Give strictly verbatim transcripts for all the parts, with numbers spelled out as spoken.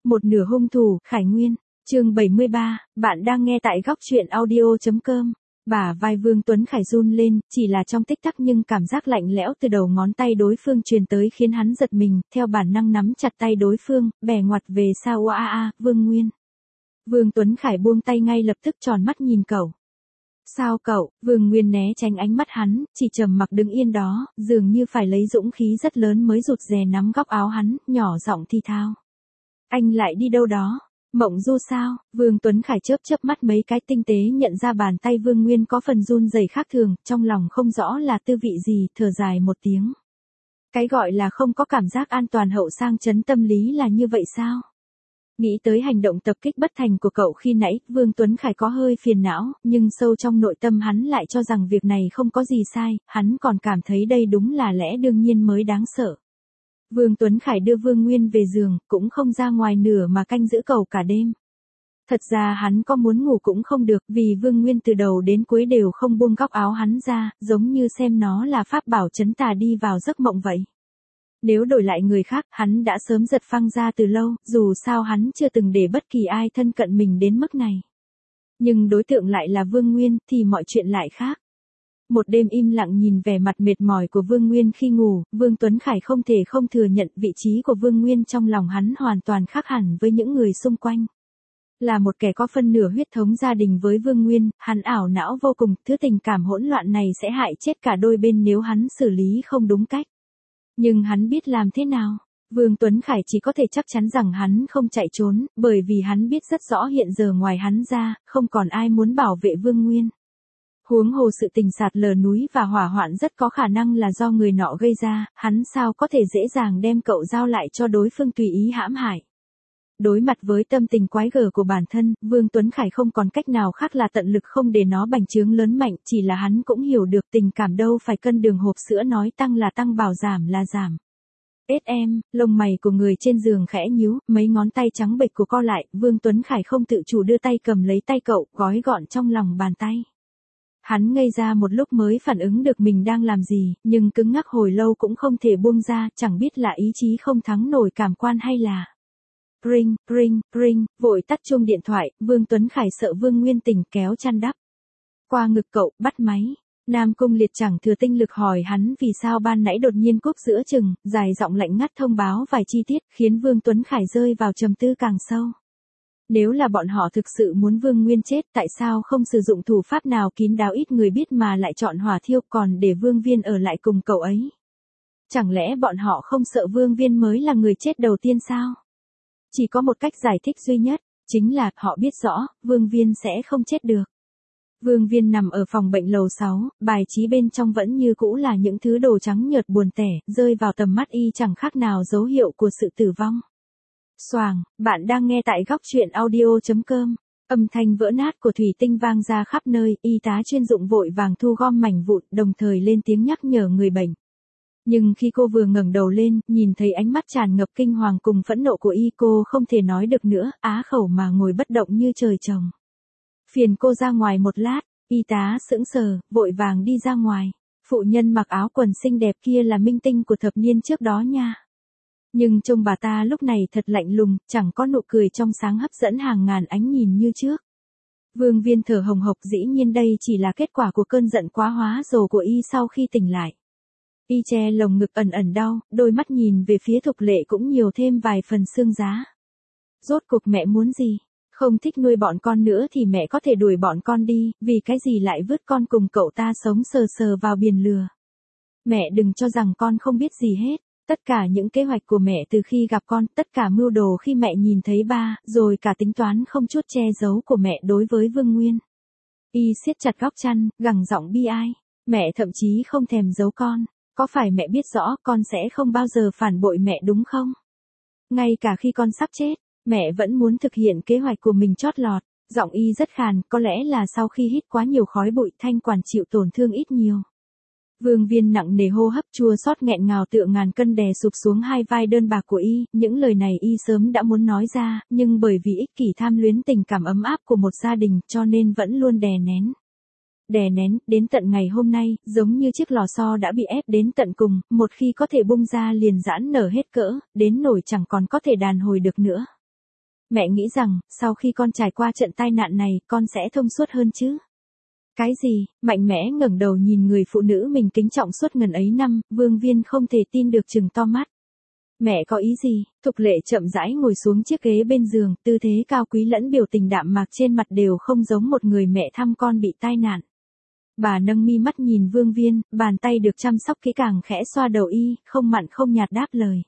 Một nửa hung thủ, Khải Nguyên, chương bảy mươi ba, bạn đang nghe tại góc truyện audio.com. Bả vai Vương Tuấn Khải run lên, chỉ là trong tích tắc nhưng cảm giác lạnh lẽo từ đầu ngón tay đối phương truyền tới khiến hắn giật mình, theo bản năng nắm chặt tay đối phương, bẻ ngoặt về sau oa a a, Vương Nguyên. Vương Tuấn Khải buông tay ngay lập tức tròn mắt nhìn cậu. Sao cậu? Vương Nguyên né tránh ánh mắt hắn, chỉ trầm mặc đứng yên đó, dường như phải lấy dũng khí rất lớn mới rụt rè nắm góc áo hắn, nhỏ giọng thi thao. Anh lại đi đâu đó? Mộng du sao? Vương Tuấn Khải chớp chớp mắt mấy cái tinh tế nhận ra bàn tay Vương Nguyên có phần run rẩy khác thường, trong lòng không rõ là tư vị gì, thở dài một tiếng. Cái gọi là không có cảm giác an toàn hậu sang chấn tâm lý là như vậy sao? Nghĩ tới hành động tập kích bất thành của cậu khi nãy, Vương Tuấn Khải có hơi phiền não, nhưng sâu trong nội tâm hắn lại cho rằng việc này không có gì sai, hắn còn cảm thấy đây đúng là lẽ đương nhiên mới đáng sợ. Vương Tuấn Khải đưa Vương Nguyên về giường, cũng không ra ngoài nửa mà canh giữ cậu cả đêm. Thật ra hắn có muốn ngủ cũng không được, vì Vương Nguyên từ đầu đến cuối đều không buông góc áo hắn ra, giống như xem nó là pháp bảo trấn tà đi vào giấc mộng vậy. Nếu đổi lại người khác, hắn đã sớm giật phăng ra từ lâu, dù sao hắn chưa từng để bất kỳ ai thân cận mình đến mức này. Nhưng đối tượng lại là Vương Nguyên, thì mọi chuyện lại khác. Một đêm im lặng nhìn vẻ mặt mệt mỏi của Vương Nguyên khi ngủ, Vương Tuấn Khải không thể không thừa nhận vị trí của Vương Nguyên trong lòng hắn hoàn toàn khác hẳn với những người xung quanh. Là một kẻ có phân nửa huyết thống gia đình với Vương Nguyên, hắn ảo não vô cùng, thứ tình cảm hỗn loạn này sẽ hại chết cả đôi bên nếu hắn xử lý không đúng cách. Nhưng hắn biết làm thế nào? Vương Tuấn Khải chỉ có thể chắc chắn rằng hắn không chạy trốn, bởi vì hắn biết rất rõ hiện giờ ngoài hắn ra, không còn ai muốn bảo vệ Vương Nguyên. Huống hồ sự tình sạt lở núi và hỏa hoạn rất có khả năng là do người nọ gây ra, hắn sao có thể dễ dàng đem cậu giao lại cho đối phương tùy ý hãm hại. Đối mặt với tâm tình quái gở của bản thân, Vương Tuấn Khải không còn cách nào khác là tận lực không để nó bành trướng lớn mạnh, chỉ là hắn cũng hiểu được tình cảm đâu phải cân đường hộp sữa nói tăng là tăng bảo giảm là giảm. Ết em, lông mày của người trên giường khẽ nhíu, mấy ngón tay trắng bệch của co lại, Vương Tuấn Khải không tự chủ đưa tay cầm lấy tay cậu, gói gọn trong lòng bàn tay. Hắn ngây ra một lúc mới phản ứng được mình đang làm gì, nhưng cứng ngắc hồi lâu cũng không thể buông ra, chẳng biết là ý chí không thắng nổi cảm quan hay là... Ring, ring, ring, vội tắt chuông điện thoại, Vương Tuấn Khải sợ Vương Nguyên tỉnh kéo chăn đắp. Qua ngực cậu, bắt máy. Nam Cung Liệt chẳng thừa tinh lực hỏi hắn vì sao ban nãy đột nhiên cúp giữa chừng, dài giọng lạnh ngắt thông báo vài chi tiết, khiến Vương Tuấn Khải rơi vào trầm tư càng sâu. Nếu là bọn họ thực sự muốn Vương Nguyên chết, tại sao không sử dụng thủ pháp nào kín đáo ít người biết mà lại chọn hỏa thiêu còn để Vương Viên ở lại cùng cậu ấy? Chẳng lẽ bọn họ không sợ Vương Viên mới là người chết đầu tiên sao? Chỉ có một cách giải thích duy nhất, chính là họ biết rõ, Vương Viên sẽ không chết được. Vương Viên nằm ở phòng bệnh lầu sáu, bài trí bên trong vẫn như cũ là những thứ đồ trắng nhợt buồn tẻ, rơi vào tầm mắt y chẳng khác nào dấu hiệu của sự tử vong. Xoàng, bạn đang nghe tại góc truyện audio.com. Âm thanh vỡ nát của thủy tinh vang ra khắp nơi, y tá chuyên dụng vội vàng thu gom mảnh vụn, đồng thời lên tiếng nhắc nhở người bệnh. Nhưng khi cô vừa ngẩng đầu lên, nhìn thấy ánh mắt tràn ngập kinh hoàng cùng phẫn nộ của y, cô không thể nói được nữa, á khẩu mà ngồi bất động như trời trồng. Phiền cô ra ngoài một lát, y tá sững sờ, vội vàng đi ra ngoài. Phụ nhân mặc áo quần xinh đẹp kia là minh tinh của thập niên trước đó nha. Nhưng trông bà ta lúc này thật lạnh lùng, chẳng có nụ cười trong sáng hấp dẫn hàng ngàn ánh nhìn như trước. Vương Viên thở hồng hộc, dĩ nhiên đây chỉ là kết quả của cơn giận quá hóa rồ của y sau khi tỉnh lại. Y che lồng ngực ẩn ẩn đau, đôi mắt nhìn về phía Thục Lệ cũng nhiều thêm vài phần xương giá. Rốt cuộc mẹ muốn gì? Không thích nuôi bọn con nữa thì mẹ có thể đuổi bọn con đi, vì cái gì lại vứt con cùng cậu ta sống sờ sờ vào biển lừa. Mẹ đừng cho rằng con không biết gì hết. Tất cả những kế hoạch của mẹ từ khi gặp con, tất cả mưu đồ khi mẹ nhìn thấy ba, rồi cả tính toán không chút che giấu của mẹ đối với Vương Nguyên. Y siết chặt góc chăn, gằn giọng bi ai. Mẹ thậm chí không thèm giấu con. Có phải mẹ biết rõ con sẽ không bao giờ phản bội mẹ đúng không? Ngay cả khi con sắp chết, mẹ vẫn muốn thực hiện kế hoạch của mình chót lọt. Giọng y rất khàn, có lẽ là sau khi hít quá nhiều khói bụi, thanh quản chịu tổn thương ít nhiều. Vương Viên nặng nề hô hấp chua xót nghẹn ngào tựa ngàn cân đè sụp xuống hai vai đơn bạc của y, những lời này y sớm đã muốn nói ra, nhưng bởi vì ích kỷ tham luyến tình cảm ấm áp của một gia đình cho nên vẫn luôn đè nén. Đè nén, đến tận ngày hôm nay, giống như chiếc lò xo đã bị ép đến tận cùng, một khi có thể bung ra liền giãn nở hết cỡ, đến nổi chẳng còn có thể đàn hồi được nữa. Mẹ nghĩ rằng, sau khi con trải qua trận tai nạn này, con sẽ thông suốt hơn chứ. Cái gì? Mạnh mẽ ngẩng đầu nhìn người phụ nữ mình kính trọng suốt ngần ấy năm, Vương Viên không thể tin được trừng to mắt. Mẹ có ý gì? Thục Lệ chậm rãi ngồi xuống chiếc ghế bên giường, tư thế cao quý lẫn biểu tình đạm mạc trên mặt đều không giống một người mẹ thăm con bị tai nạn. Bà nâng mi mắt nhìn Vương Viên, bàn tay được chăm sóc kỹ càng khẽ xoa đầu y, không mặn không nhạt đáp lời.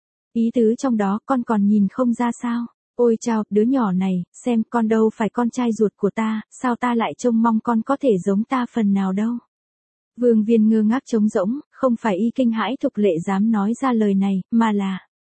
Ý tứ trong đó con còn nhìn không ra sao? Ôi chao, đứa nhỏ này, xem con đâu phải con trai ruột của ta, sao ta lại trông mong con có thể giống ta phần nào đâu. Vương Viên ngơ ngác trống rỗng, không phải y kinh hãi Thục Lệ dám nói ra lời này, mà là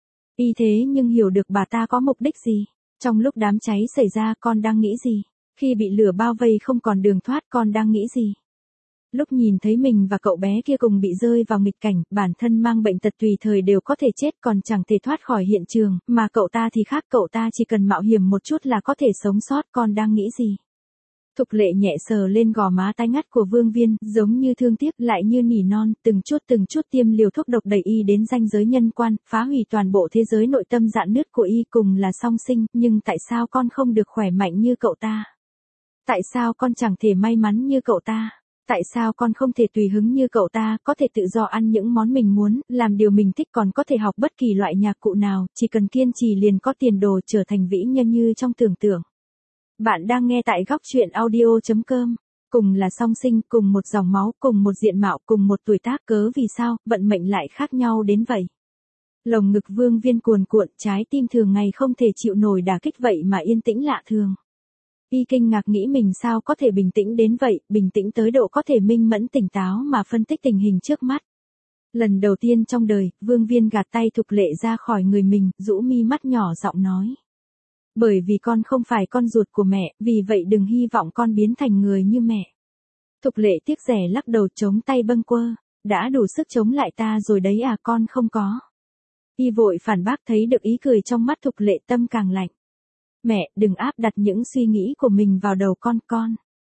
y thế nhưng hiểu được bà ta có mục đích gì. Trong lúc đám cháy xảy ra con đang nghĩ gì? Khi bị lửa bao vây không còn đường thoát con đang nghĩ gì? Lúc nhìn thấy mình và cậu bé kia cùng bị rơi vào nghịch cảnh, bản thân mang bệnh tật tùy thời đều có thể chết còn chẳng thể thoát khỏi hiện trường, mà cậu ta thì khác, cậu ta chỉ cần mạo hiểm một chút là có thể sống sót, con đang nghĩ gì? Thục Lệ nhẹ sờ lên gò má tái ngắt của Vương Viên, giống như thương tiếc lại như nỉ non, từng chút từng chút tiêm liều thuốc độc đẩy y đến ranh giới nhân quan, phá hủy toàn bộ thế giới nội tâm rạn nứt của y, cùng là song sinh, nhưng tại sao con không được khỏe mạnh như cậu ta? Tại sao con chẳng thể may mắn như cậu ta? Tại sao con không thể tùy hứng như cậu ta, có thể tự do ăn những món mình muốn, làm điều mình thích, còn có thể học bất kỳ loại nhạc cụ nào, chỉ cần kiên trì liền có tiền đồ trở thành vĩ nhân như trong tưởng tượng. Bạn đang nghe tại góc truyện audio chấm com. Cùng là song sinh, cùng một dòng máu, cùng một diện mạo, cùng một tuổi tác, cớ vì sao, vận mệnh lại khác nhau đến vậy. Lồng ngực Vương Viên cuồn cuộn, trái tim thường ngày không thể chịu nổi đả kích vậy mà yên tĩnh lạ thường. Y kinh ngạc nghĩ mình sao có thể bình tĩnh đến vậy, bình tĩnh tới độ có thể minh mẫn tỉnh táo mà phân tích tình hình trước mắt. Lần đầu tiên trong đời, Vương Viên gạt tay Thục Lệ ra khỏi người mình, rũ mi mắt nhỏ giọng nói. Bởi vì con không phải con ruột của mẹ, vì vậy đừng hy vọng con biến thành người như mẹ. Thục Lệ tiếc rẻ lắc đầu chống tay bâng quơ, đã đủ sức chống lại ta rồi đấy à, con không có. Y vội phản bác, thấy được ý cười trong mắt Thục Lệ tâm càng lạnh. Mẹ, đừng áp đặt những suy nghĩ của mình vào đầu con, con.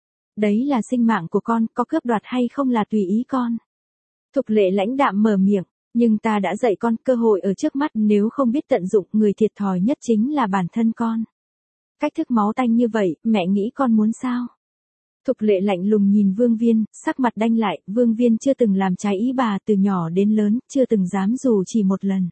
Đấy là sinh mạng của con, có cướp đoạt hay không là tùy ý con. Thục Lệ lãnh đạm mở miệng, nhưng ta đã dạy con, cơ hội ở trước mắt, nếu không biết tận dụng, người thiệt thòi nhất chính là bản thân con. Cách thức máu tanh như vậy, mẹ nghĩ con muốn sao? Thục Lệ lạnh lùng nhìn Vương Viên, sắc mặt đanh lại, Vương Viên chưa từng làm trái ý bà từ nhỏ đến lớn, chưa từng dám dù chỉ một lần.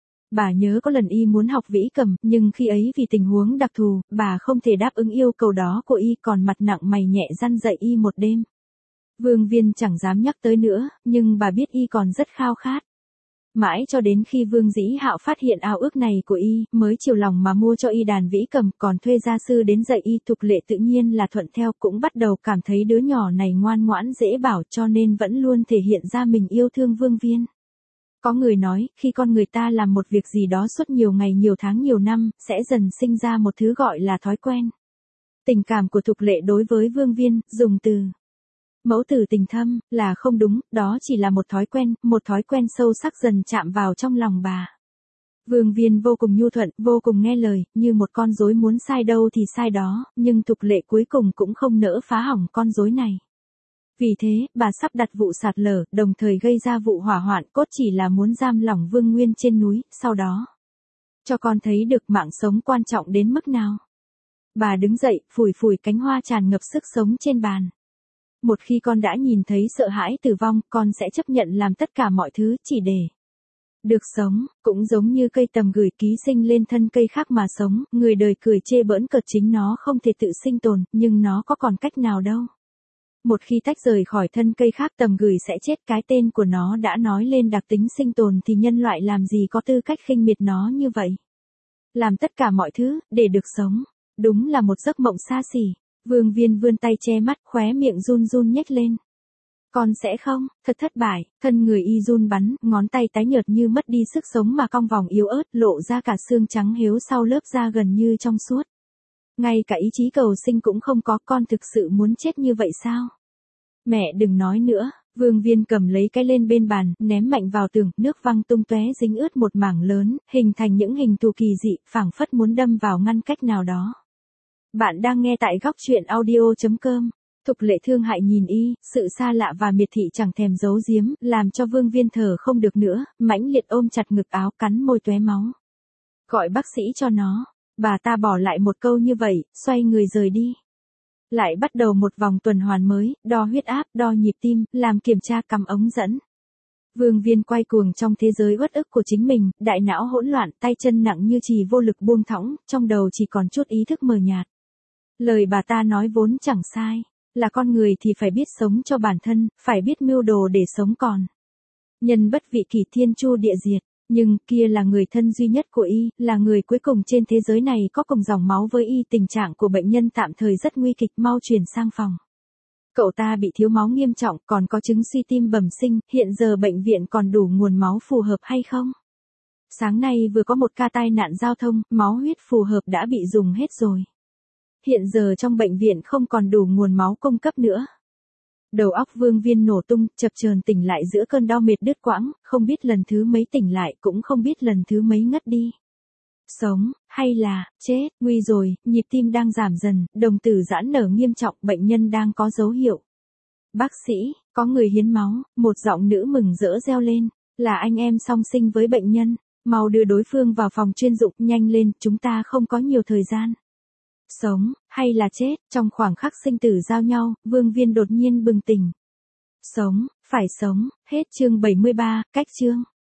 Bà nhớ có lần y muốn học vĩ cầm, nhưng khi ấy vì tình huống đặc thù, bà không thể đáp ứng yêu cầu đó của y, còn mặt nặng mày nhẹ răn dạy y một đêm. Vương Viên chẳng dám nhắc tới nữa, nhưng bà biết y còn rất khao khát. Mãi cho đến khi Vương Dĩ Hạo phát hiện ao ước này của y, mới chiều lòng mà mua cho y đàn vĩ cầm, còn thuê gia sư đến dạy y. Thục Lệ tự nhiên là thuận theo, cũng bắt đầu cảm thấy đứa nhỏ này ngoan ngoãn dễ bảo, cho nên vẫn luôn thể hiện ra mình yêu thương Vương Viên. Có người nói, khi con người ta làm một việc gì đó suốt nhiều ngày, nhiều tháng, nhiều năm, sẽ dần sinh ra một thứ gọi là thói quen. Tình cảm của Thục Lệ đối với Vương Viên, dùng từ mẫu tử tình thâm, là không đúng, đó chỉ là một thói quen, một thói quen sâu sắc dần chạm vào trong lòng bà. Vương Viên vô cùng nhu thuận, vô cùng nghe lời, như một con rối muốn sai đâu thì sai đó, nhưng Thục Lệ cuối cùng cũng không nỡ phá hỏng con rối này. Vì thế, bà sắp đặt vụ sạt lở, đồng thời gây ra vụ hỏa hoạn, cốt chỉ là muốn giam lỏng Vương Nguyên trên núi, sau đó cho con thấy được mạng sống quan trọng đến mức nào. Bà đứng dậy, phủi phủi cánh hoa tràn ngập sức sống trên bàn. Một khi con đã nhìn thấy sợ hãi tử vong, con sẽ chấp nhận làm tất cả mọi thứ, chỉ để được sống, cũng giống như cây tầm gửi ký sinh lên thân cây khác mà sống, người đời cười chê bỡn cợt chính nó không thể tự sinh tồn, nhưng nó có còn cách nào đâu. Một khi tách rời khỏi thân cây khác, tầm gửi sẽ chết, cái tên của nó đã nói lên đặc tính sinh tồn, thì nhân loại làm gì có tư cách khinh miệt nó như vậy. Làm tất cả mọi thứ, để được sống, đúng là một giấc mộng xa xỉ. Vương Viên vươn tay che mắt, khóe miệng run run nhếch lên. Con sẽ không, thật thất bại, thân người y run bắn, ngón tay tái nhợt như mất đi sức sống mà cong vòng yếu ớt, lộ ra cả xương trắng héo sau lớp da gần như trong suốt. Ngay cả ý chí cầu sinh cũng không có, con thực sự muốn chết như vậy sao? Mẹ đừng nói nữa. Vương Viên cầm lấy cái lên bên bàn, ném mạnh vào tường, nước văng tung tóe dính ướt một mảng lớn, hình thành những hình thù kỳ dị, phảng phất muốn đâm vào ngăn cách nào đó. Bạn đang nghe tại góc truyện audio chấm com. Thục Lệ thương hại nhìn y, sự xa lạ và miệt thị chẳng thèm giấu giếm, làm cho Vương Viên thở không được nữa, mãnh liệt ôm chặt ngực áo, cắn môi tóe máu. Gọi bác sĩ cho nó. Bà ta bỏ lại một câu như vậy, xoay người rời đi. Lại bắt đầu một vòng tuần hoàn mới, đo huyết áp, đo nhịp tim, làm kiểm tra cắm ống dẫn. Vương Viên quay cuồng trong thế giới uất ức của chính mình, đại não hỗn loạn, tay chân nặng như chì vô lực buông thõng, trong đầu chỉ còn chút ý thức mờ nhạt. Lời bà ta nói vốn chẳng sai, là con người thì phải biết sống cho bản thân, phải biết mưu đồ để sống còn. Nhân bất vị kỷ thiên chu địa diệt, nhưng kia là người thân duy nhất của y, là người cuối cùng trên thế giới này có cùng dòng máu với y. Tình trạng của bệnh nhân tạm thời rất nguy kịch, mau chuyển sang phòng. Cậu ta bị thiếu máu nghiêm trọng, còn có chứng suy tim bẩm sinh, hiện giờ bệnh viện còn đủ nguồn máu phù hợp hay không? Sáng nay vừa có một ca tai nạn giao thông, máu huyết phù hợp đã bị dùng hết rồi. Hiện giờ trong bệnh viện không còn đủ nguồn máu cung cấp nữa. Đầu óc Vương Viên nổ tung, chập chờn tỉnh lại giữa cơn đau mệt đứt quãng, không biết lần thứ mấy tỉnh lại, cũng không biết lần thứ mấy ngất đi. Sống, hay là, chết, nguy rồi, nhịp tim đang giảm dần, đồng tử giãn nở nghiêm trọng, bệnh nhân đang có dấu hiệu. Bác sĩ, có người hiến máu, một giọng nữ mừng rỡ reo lên, là anh em song sinh với bệnh nhân, mau đưa đối phương vào phòng chuyên dụng, nhanh lên, chúng ta không có nhiều thời gian. Sống, hay là chết, trong khoảng khắc sinh tử giao nhau, Vương Viên đột nhiên bừng tỉnh. Sống, phải sống, hết chương bảy mươi ba, cách chương.